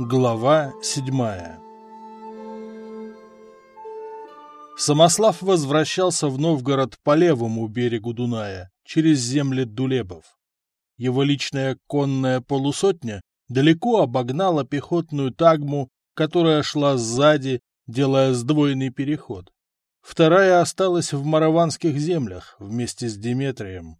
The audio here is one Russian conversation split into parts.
Глава 7. Самослав возвращался в Новгород по левому берегу Дуная, через земли Дулебов. Его личная конная полусотня далеко обогнала пехотную тагму, которая шла сзади, делая сдвоенный переход. Вторая осталась в Мараванских землях вместе с Деметрием.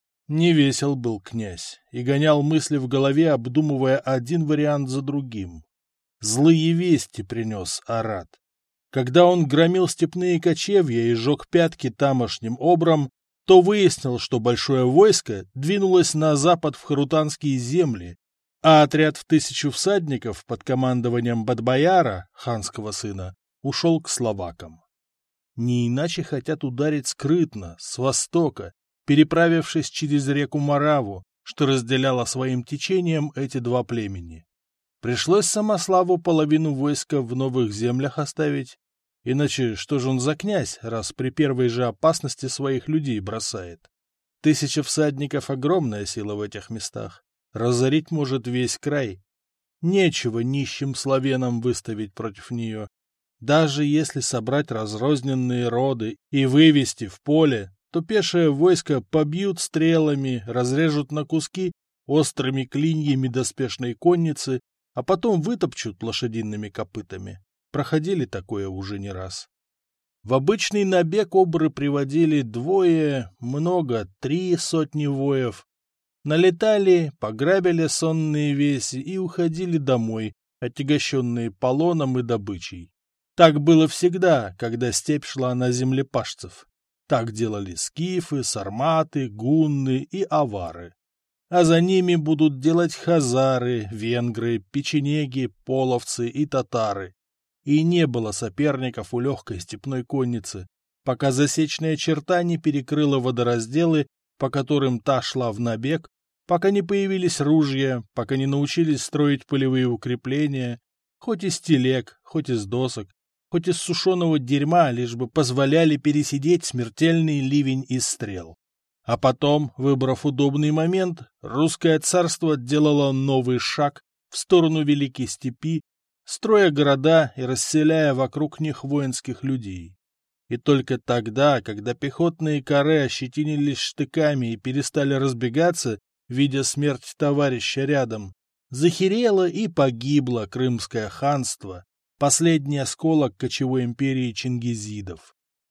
Невесел был князь и гонял мысли в голове, обдумывая один вариант за другим. Злые вести принес Арат. Когда он громил степные кочевья и жег пятки тамошним обрам, то выяснил, что большое войско двинулось на запад в Харутанские земли, а отряд в 1000 всадников под командованием Бадбояра, ханского сына, ушел к словакам. Не иначе хотят ударить скрытно, с востока, переправившись через реку Мораву, что разделяло своим течением эти два племени. Пришлось Самославу половину войска в новых землях оставить, иначе что же он за князь, раз при первой же опасности своих людей бросает? 1000 всадников — огромная сила в этих местах, разорить может весь край. Нечего нищим славянам выставить против нее. Даже если собрать разрозненные роды и вывести в поле, то пешее войско побьют стрелами, разрежут на куски острыми клиньями доспешной конницы, а потом вытопчут лошадиными копытами. Проходили такое уже не раз. В обычный набег обры приводили 2, много, 3 сотни воев. Налетали, пограбили сонные веси и уходили домой, отягощенные полоном и добычей. Так было всегда, когда степь шла на землепашцев. Так делали скифы, сарматы, гунны и авары. А за ними будут делать хазары, венгры, печенеги, половцы и татары. И не было соперников у легкой степной конницы, пока засечная черта не перекрыла водоразделы, по которым та шла в набег, пока не появились ружья, пока не научились строить полевые укрепления, хоть из телег, хоть из досок, хоть из сушеного дерьма, лишь бы позволяли пересидеть смертельный ливень из стрел. А потом, выбрав удобный момент, русское царство делало новый шаг в сторону Великой Степи, строя города и расселяя вокруг них воинских людей. И только тогда, когда пехотные каре ощетинились штыками и перестали разбегаться, видя смерть товарища рядом, захерело и погибло Крымское ханство, последний осколок кочевой империи чингизидов.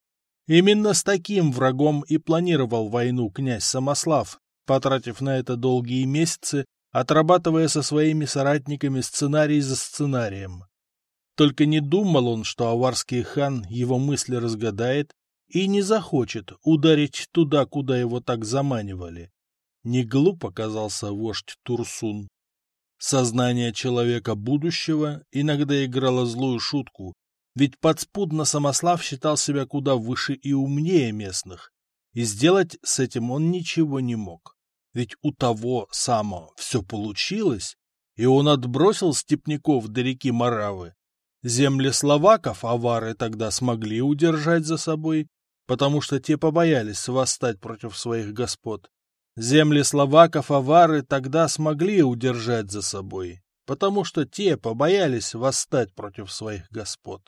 Именно с таким врагом и планировал войну князь Самослав, потратив на это долгие месяцы, отрабатывая со своими соратниками сценарий за сценарием. Только не думал он, что аварский хан его мысли разгадает и не захочет ударить туда, куда его так заманивали. Не глуп оказался вождь Турсун. Сознание человека будущего иногда играло злую шутку, ведь подспудно Самослав считал себя куда выше и умнее местных, и сделать с этим он ничего не мог. Ведь у того самого все получилось, и он отбросил степняков до реки Моравы. Земли словаков авары тогда смогли удержать за собой, потому что те побоялись восстать против своих господ. Земли словаков авары тогда смогли удержать за собой, потому что те побоялись восстать против своих господ.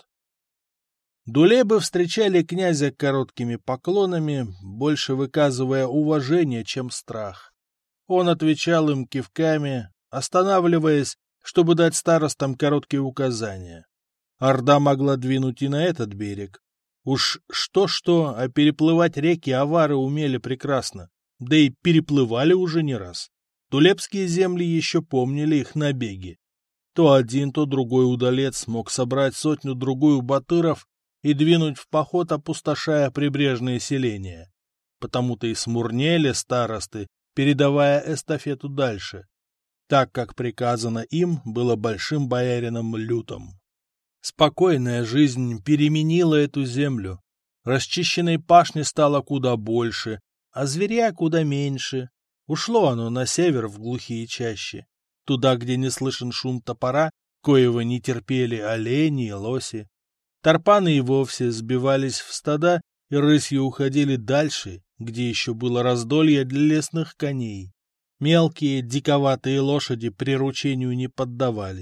Дулебы встречали князя короткими поклонами, больше выказывая уважение, чем страх. Он отвечал им кивками, останавливаясь, чтобы дать старостам короткие указания. Орда могла двинуть и на этот берег. Уж что-что, а переплывать реки авары умели прекрасно. Да и переплывали уже не раз. Дулебские земли еще помнили их набеги. То один, то другой удалец мог собрать 100-другую батыров и двинуть в поход, опустошая прибрежные селения. Потому-то и смурнели старосты, передавая эстафету дальше, так как приказано им было большим боярином Лютом. Спокойная жизнь переменила эту землю. Расчищенной пашни стало куда больше, а зверя куда меньше. Ушло оно на север в глухие чащи, туда, где не слышен шум топора, коего не терпели олени и лоси. Тарпаны и вовсе сбивались в стада и рысью уходили дальше, где еще было раздолье для лесных коней. Мелкие, диковатые лошади приручению не поддавались,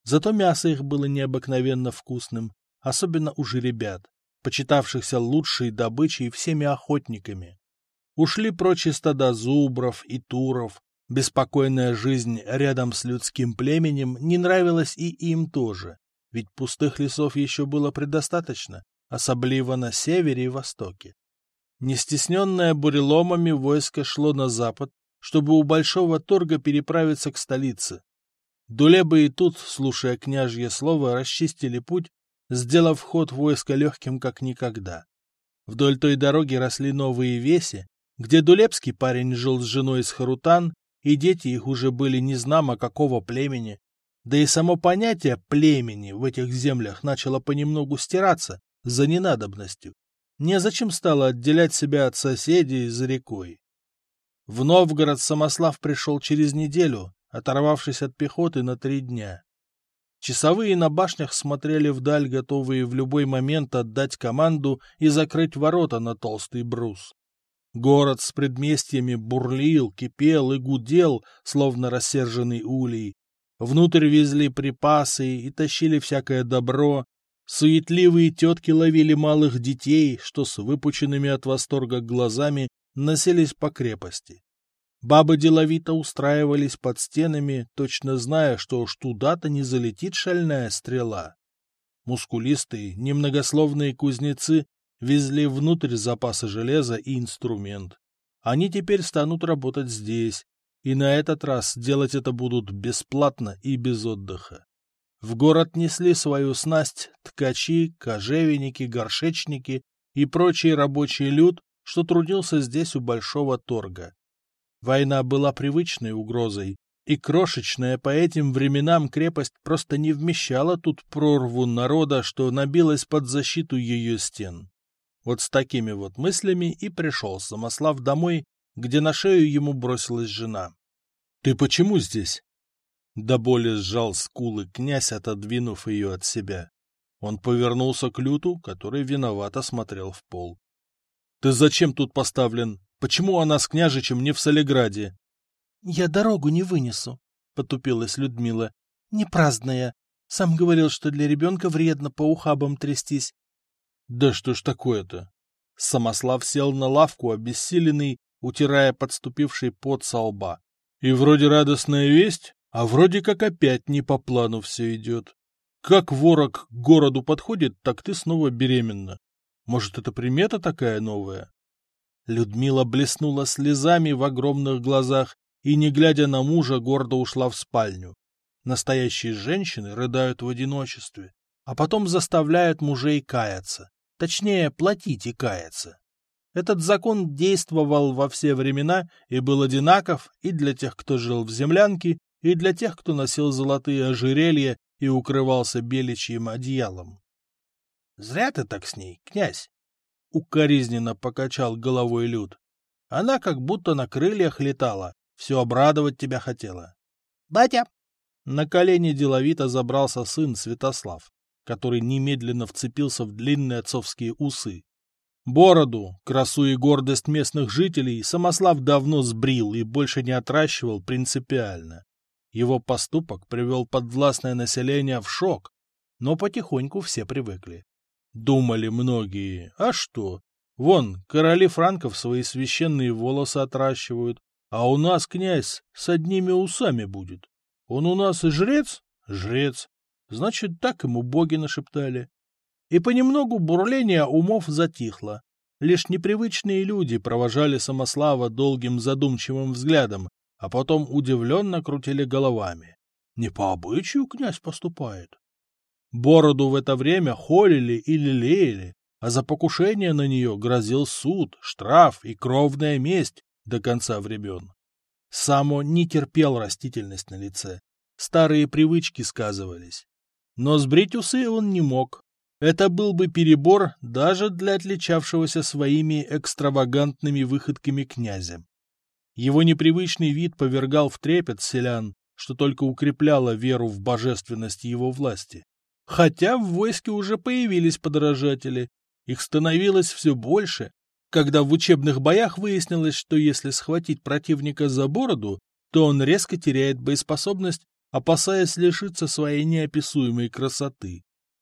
Зато мясо их было необыкновенно вкусным, особенно у жеребят, почитавшихся лучшей добычей всеми охотниками. Ушли прочь из стада зубров и туров. Беспокойная жизнь рядом с людским племенем не нравилась и им тоже, ведь пустых лесов еще было предостаточно, особливо на севере и востоке. Не стесненное буреломами войско шло на запад, чтобы у Большого Торга переправиться к столице. Дулебы и тут, слушая княжье слово, расчистили путь, сделав ход войска легким как никогда. Вдоль той дороги росли новые веси, где дулебский парень жил с женой из Харутан, и дети их уже были незнамо какого племени, да и само понятие племени в этих землях начало понемногу стираться за ненадобностью. Незачем стало отделять себя от соседей за рекой. В Новгород Самослав пришел через неделю, оторвавшись от пехоты на 3 дня. Часовые на башнях смотрели вдаль, готовые в любой момент отдать команду и закрыть ворота на толстый брус. Город с предместьями бурлил, кипел и гудел, словно рассерженный улей. Внутрь везли припасы и тащили всякое добро. Суетливые тетки ловили малых детей, что с выпученными от восторга глазами носились по крепости. Бабы деловито устраивались под стенами, точно зная, что уж туда-то не залетит шальная стрела. Мускулистые, немногословные кузнецы везли внутрь запасы железа и инструмент. Они теперь станут работать здесь, и на этот раз делать это будут бесплатно и без отдыха. В город несли свою снасть ткачи, кожевенники, горшечники и прочий рабочий люд, что трудился здесь у Большого Торга. Война была привычной угрозой, и крошечная по этим временам крепость просто не вмещала тут прорву народа, что набилась под защиту ее стен. Вот с такими вот мыслями и пришел Самослав домой, где на шею ему бросилась жена. — Ты почему здесь? До боли сжал скулы князь, отодвинув ее от себя. Он повернулся к люту, который виновато смотрел в пол. — Ты зачем тут поставлен? Почему она с княжичем не в Солиграде? — Я дорогу не вынесу, — потупилась Людмила. — Не праздная. Сам говорил, что для ребенка вредно по ухабам трястись. — Да что ж такое-то? Самослав сел на лавку, обессиленный, утирая подступивший пот со лба. И вроде радостная весть, а вроде как опять не по плану все идет. Как ворог к городу подходит, так ты снова беременна. Может, это примета такая новая? Людмила блеснула слезами в огромных глазах и, не глядя на мужа, гордо ушла в спальню. Настоящие женщины рыдают в одиночестве, а потом заставляют мужей каяться. Точнее, платить и каяться. Этот закон действовал во все времена и был одинаков и для тех, кто жил в землянке, и для тех, кто носил золотые ожерелья и укрывался беличьим одеялом. — Зря ты так с ней, князь! — укоризненно покачал головой Люд. — Она как будто на крыльях летала, все обрадовать тебя хотела. — Батя! На колени деловито забрался сын Святослав, который немедленно вцепился в длинные отцовские усы. Бороду, красу и гордость местных жителей, Самослав давно сбрил и больше не отращивал принципиально. Его поступок привел подвластное население в шок, но потихоньку все привыкли. Думали многие, а что? Вон, короли франков свои священные волосы отращивают, а у нас князь с одними усами будет. Он у нас и жрец? Жрец. Значит, так ему боги нашептали. И понемногу бурление умов затихло. Лишь непривычные люди провожали Самослава долгим задумчивым взглядом, а потом удивленно крутили головами. Не по обычаю князь поступает. Бороду в это время холили и лелеяли, а за покушение на нее грозил суд, штраф и кровная месть до конца времен. Сам он не терпел растительность на лице. Старые привычки сказывались. Но сбрить усы он не мог. Это был бы перебор даже для отличавшегося своими экстравагантными выходками князя. Его непривычный вид повергал в трепет селян, что только укрепляло веру в божественность его власти. Хотя в войске уже появились подражатели, их становилось все больше, когда в учебных боях выяснилось, что если схватить противника за бороду, то он резко теряет боеспособность, опасаясь лишиться своей неописуемой красоты.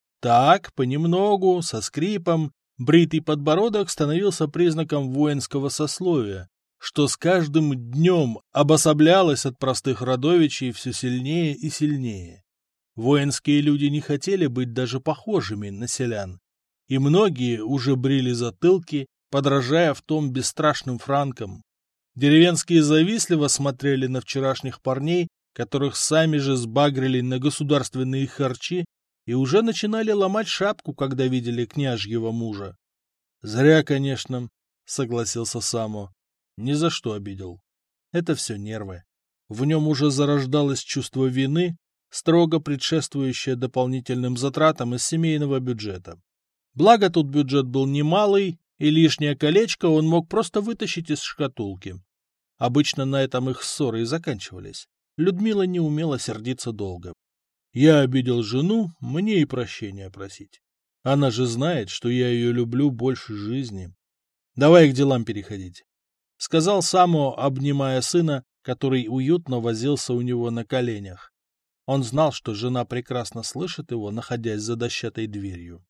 Так, понемногу, со скрипом, бритый подбородок становился признаком воинского сословия, что с каждым днем обособлялось от простых родовичей все сильнее и сильнее. Воинские люди не хотели быть даже похожими на селян, и многие уже брили затылки, подражая в том бесстрашным франкам. Деревенские завистливо смотрели на вчерашних парней, которых сами же сбагрили на государственные харчи, и уже начинали ломать шапку, когда видели княжьего мужа. — Зря, конечно, — согласился Само. Ни за что обидел. Это все нервы. В нем уже зарождалось чувство вины, строго предшествующее дополнительным затратам из семейного бюджета. Благо тут бюджет был немалый, и лишнее колечко он мог просто вытащить из шкатулки. Обычно на этом их ссоры и заканчивались. Людмила не умела сердиться долго. Я обидел жену, мне и прощения просить. Она же знает, что я ее люблю больше жизни. Давай к делам переходить, — сказал Само, обнимая сына, который уютно возился у него на коленях. Он знал, что жена прекрасно слышит его, находясь за дощатой дверью.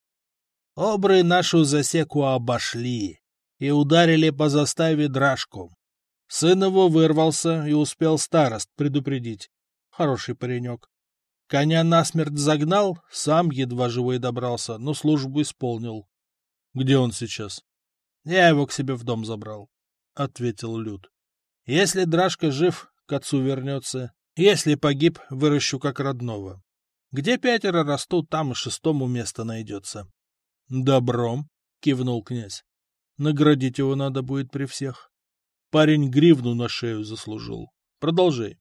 Обры нашу засеку обошли и ударили по заставе Драшку. Сын его вырвался и успел старост предупредить. Хороший паренек. Коня насмерть загнал, сам едва живой добрался, но службу исполнил. — Где он сейчас? — Я его к себе в дом забрал, — ответил Люд. — Если Драшка жив, к отцу вернется. Если погиб, выращу как родного. Где 5 растут, там и 6-му место найдется. — Добром, — кивнул князь. — Наградить его надо будет при всех. Парень гривну на шею заслужил. Продолжай.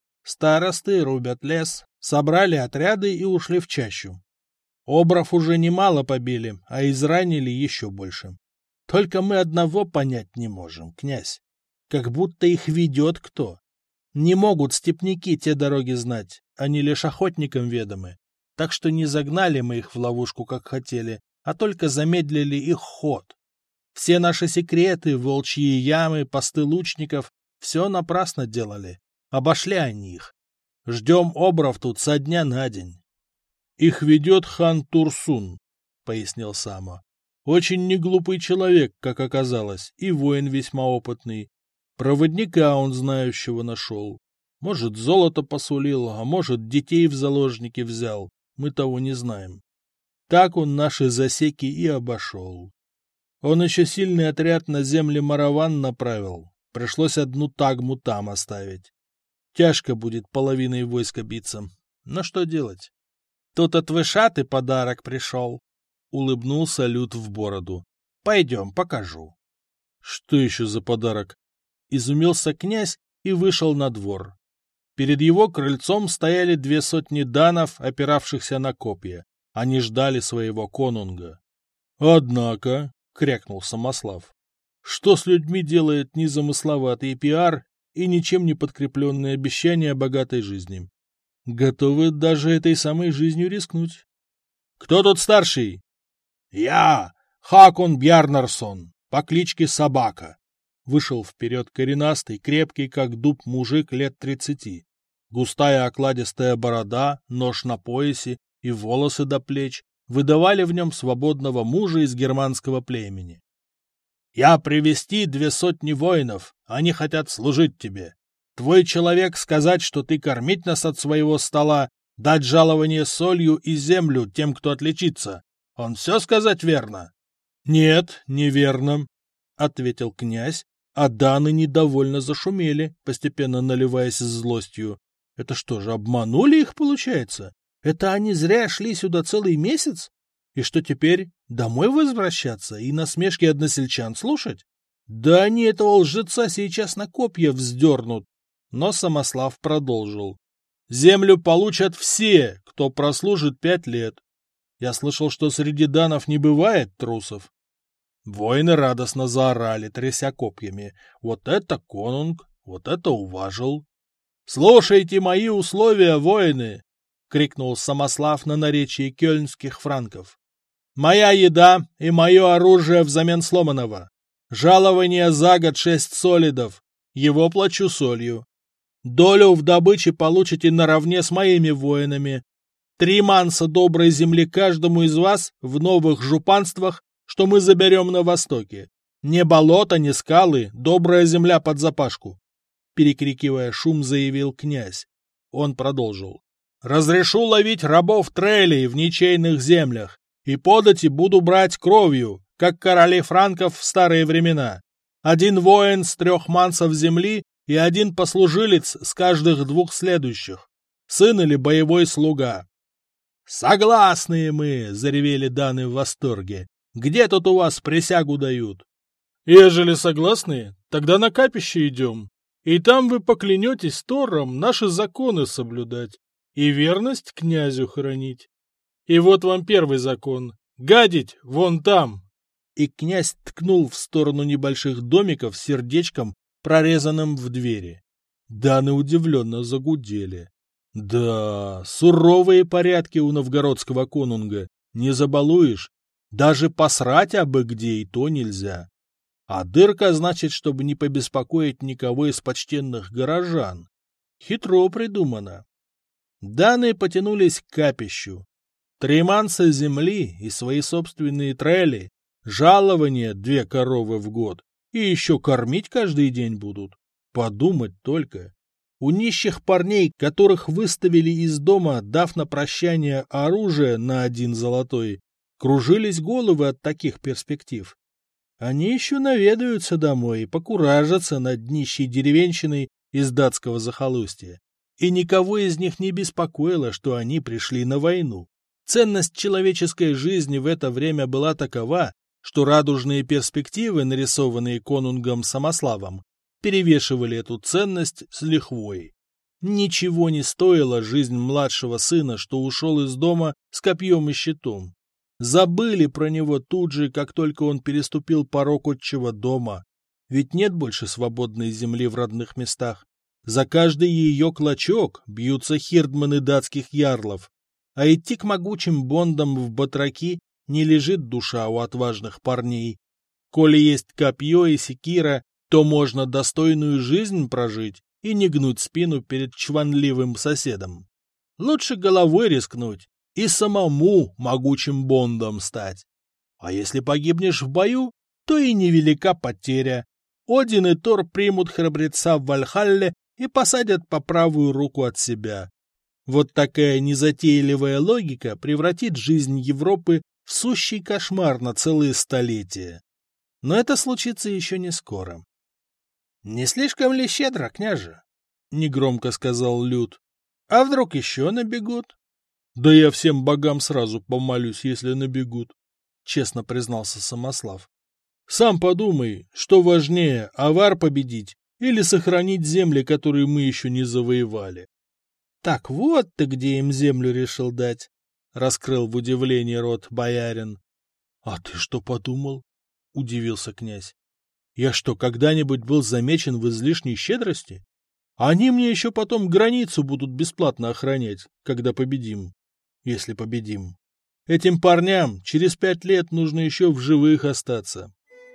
Старосты рубят лес, собрали отряды и ушли в чащу. Обров уже немало побили, а изранили еще больше. Только мы одного понять не можем, князь. Как будто их ведет кто. Не могут степняки те дороги знать, они лишь охотникам ведомы. Так что не загнали мы их в ловушку, как хотели, а только замедлили их ход. Все наши секреты, волчьи ямы, посты лучников — все напрасно делали. Обошли они их. Ждем обров тут со дня на день. — Их ведет хан Турсун, — пояснил Само. — Очень неглупый человек, как оказалось, и воин весьма опытный. Проводника он знающего нашел. Может, золото посулил, а может, детей в заложники взял. Мы того не знаем. Так он наши засеки и обошел. Он еще сильный отряд на земли Мараван направил. Пришлось одну тагму там оставить. Тяжко будет половиной войска биться. Но что делать? Тут от Вышаты подарок пришел. Улыбнулся Люд в бороду. Пойдем, покажу. Что еще за подарок? Изумился князь и вышел на двор. Перед его крыльцом стояли 200 данов, опиравшихся на копья. Они ждали своего конунга. Однако, — крякнул Самослав, — что с людьми делает незамысловатый пиар и ничем не подкрепленные обещания богатой жизни? Готовы даже этой самой жизнью рискнуть. — Кто тут старший? — Я, Хакон Бjarnarson, по кличке Собака. Вышел вперед коренастый, крепкий, как дуб, мужик лет 30. Густая окладистая борода, нож на поясе и волосы до плеч выдавали в нем свободного мужа из германского племени. «Я привести 200 воинов, они хотят служить тебе. Твой человек сказать, что ты кормить нас от своего стола, дать жалование солью и землю тем, кто отличится. Он все сказать верно?» «Нет, неверно», — ответил князь, а даны недовольно зашумели, постепенно наливаясь злостью. «Это что же, обманули их, получается? Это они зря шли сюда целый месяц? И что теперь, домой возвращаться и насмешки односельчан слушать? Да они этого лжеца сейчас на копья вздернут. Но Самослав продолжил. Землю получат все, кто прослужит 5 лет. Я слышал, что среди данов не бывает трусов. Воины радостно заорали, тряся копьями. Вот это конунг, вот это уважил. «Слушайте мои условия, воины!» — крикнул Самослав на наречии кёльнских франков. «Моя еда и мое оружие взамен сломанного. Жалование за год 6 солидов. Его плачу солью. Долю в добыче получите наравне с моими воинами. 3 манса доброй земли каждому из вас в новых жупанствах, что мы заберем на востоке. Ни болото, ни скалы, добрая земля под запашку. Перекрикивая шум, заявил князь. Он продолжил. Разрешу ловить рабов трелей в ничейных землях, и подати буду брать кровью, как короли франков в старые времена. 1 воин с 3 мансов земли и 1 послужилец с каждых 2 следующих, сын или боевой слуга. «Согласные мы!» — заревели даны в восторге. «Где тут у вас присягу дают?» «Ежели согласны, тогда на капище идем, и там вы поклянетесь Тором наши законы соблюдать и верность князю хранить. И вот вам первый закон — гадить вон там!» И князь ткнул в сторону небольших домиков с сердечком, прорезанным в двери. Даны удивленно загудели. Да, суровые порядки у новгородского конунга, не забалуешь. Даже посрать абы где и то нельзя. А дырка, значит, чтобы не побеспокоить никого из почтенных горожан. Хитро придумано. Даны потянулись к капищу. 3 манса земли и свои собственные трели, жалование 2 коровы в год, и еще кормить каждый день будут. Подумать только. У нищих парней, которых выставили из дома, дав на прощание оружие на 1 золотой, кружились головы от таких перспектив. Они еще наведаются домой и покуражатся над нищей деревенщиной из датского захолустья. И никого из них не беспокоило, что они пришли на войну. Ценность человеческой жизни в это время была такова, что радужные перспективы, нарисованные конунгом Самославом, перевешивали эту ценность с лихвой. Ничего не стоила жизнь младшего сына, что ушел из дома с копьем и щитом. Забыли про него тут же, как только он переступил порог отчего дома. Ведь нет больше свободной земли в родных местах. За каждый ее клочок бьются хирдманы датских ярлов. А идти к могучим бондам в батраки не лежит душа у отважных парней. Коли есть копье и секира, то можно достойную жизнь прожить и не гнуть спину перед чванливым соседом. Лучше головой рискнуть и самому могучим бондом стать. А если погибнешь в бою, то и невелика потеря. Один и Тор примут храбреца в Вальхалле и посадят по правую руку от себя. Вот такая незатейливая логика превратит жизнь Европы в сущий кошмар на целые столетия. Но это случится еще не скоро. — Не слишком ли щедро, княже? — негромко сказал Люд. — А вдруг еще набегут? — Да я всем богам сразу помолюсь, если набегут, — честно признался Самослав. — Сам подумай, что важнее, авар победить или сохранить земли, которые мы еще не завоевали. — Так вот ты где им землю решил дать, — раскрыл в удивлении рот боярин. — А ты что подумал? — удивился князь. Я что, когда-нибудь был замечен в излишней щедрости? Они мне еще потом границу будут бесплатно охранять, когда победим. Если победим. Этим парням через 5 лет нужно еще в живых остаться.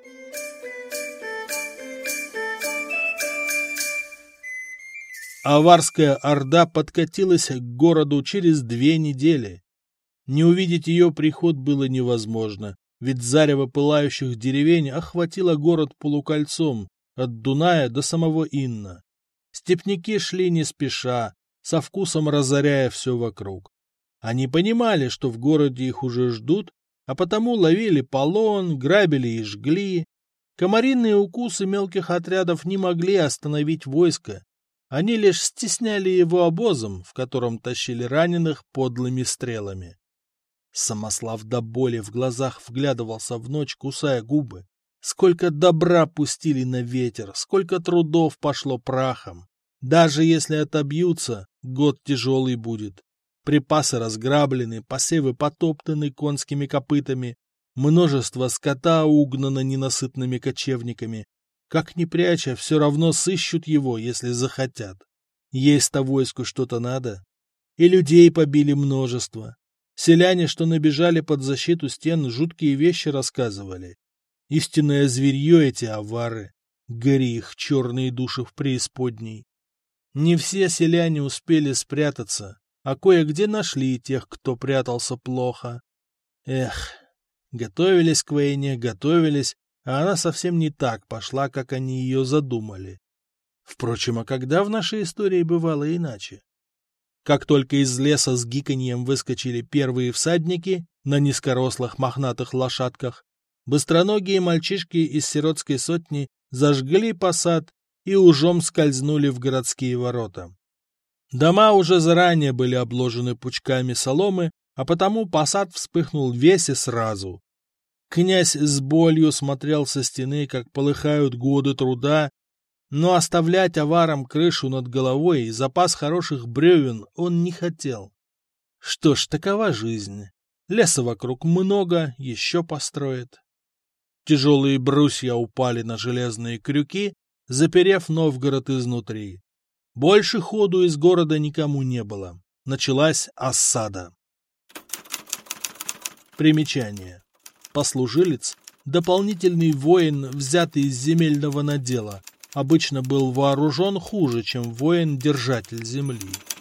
Аварская орда подкатилась к городу через 2 недели. Не увидеть ее приход было невозможно. Ведь зарево пылающих деревень охватило город полукольцом, от Дуная до самого Инна. Степняки шли не спеша, со вкусом разоряя все вокруг. Они понимали, что в городе их уже ждут, а потому ловили полон, грабили и жгли. Комариные укусы мелких отрядов не могли остановить войско. Они лишь стесняли его обозом, в котором тащили раненых подлыми стрелами. Самослав до боли в глазах вглядывался в ночь, кусая губы. Сколько добра пустили на ветер, сколько трудов пошло прахом. Даже если отобьются, год тяжелый будет. Припасы разграблены, посевы потоптаны конскими копытами, множество скота угнано ненасытными кочевниками. Как ни пряча, все равно сыщут его, если захотят. Есть-то войску что-то надо. И людей побили множество. Селяне, что набежали под защиту стен, жуткие вещи рассказывали. Истинное зверье эти авары. Гори их черные души в преисподней. Не все селяне успели спрятаться, а кое-где нашли тех, кто прятался плохо. Эх, готовились к войне, готовились, а она совсем не так пошла, как они ее задумали. Впрочем, а когда в нашей истории бывало иначе? Как только из леса с гиканьем выскочили первые всадники на низкорослых мохнатых лошадках, быстроногие мальчишки из сиротской сотни зажгли посад и ужом скользнули в городские ворота. Дома уже заранее были обложены пучками соломы, а потому посад вспыхнул весь и сразу. Князь с болью смотрел со стены, как полыхают годы труда, но оставлять аварам крышу над головой и запас хороших бревен он не хотел. Что ж, такова жизнь. Леса вокруг много, еще построят. Тяжелые брусья упали на железные крюки, заперев Новгород изнутри. Больше ходу из города никому не было. Началась осада. Примечание. Послужилец — дополнительный воин, взятый из земельного надела, обычно был вооружен хуже, чем воин-держатель земли.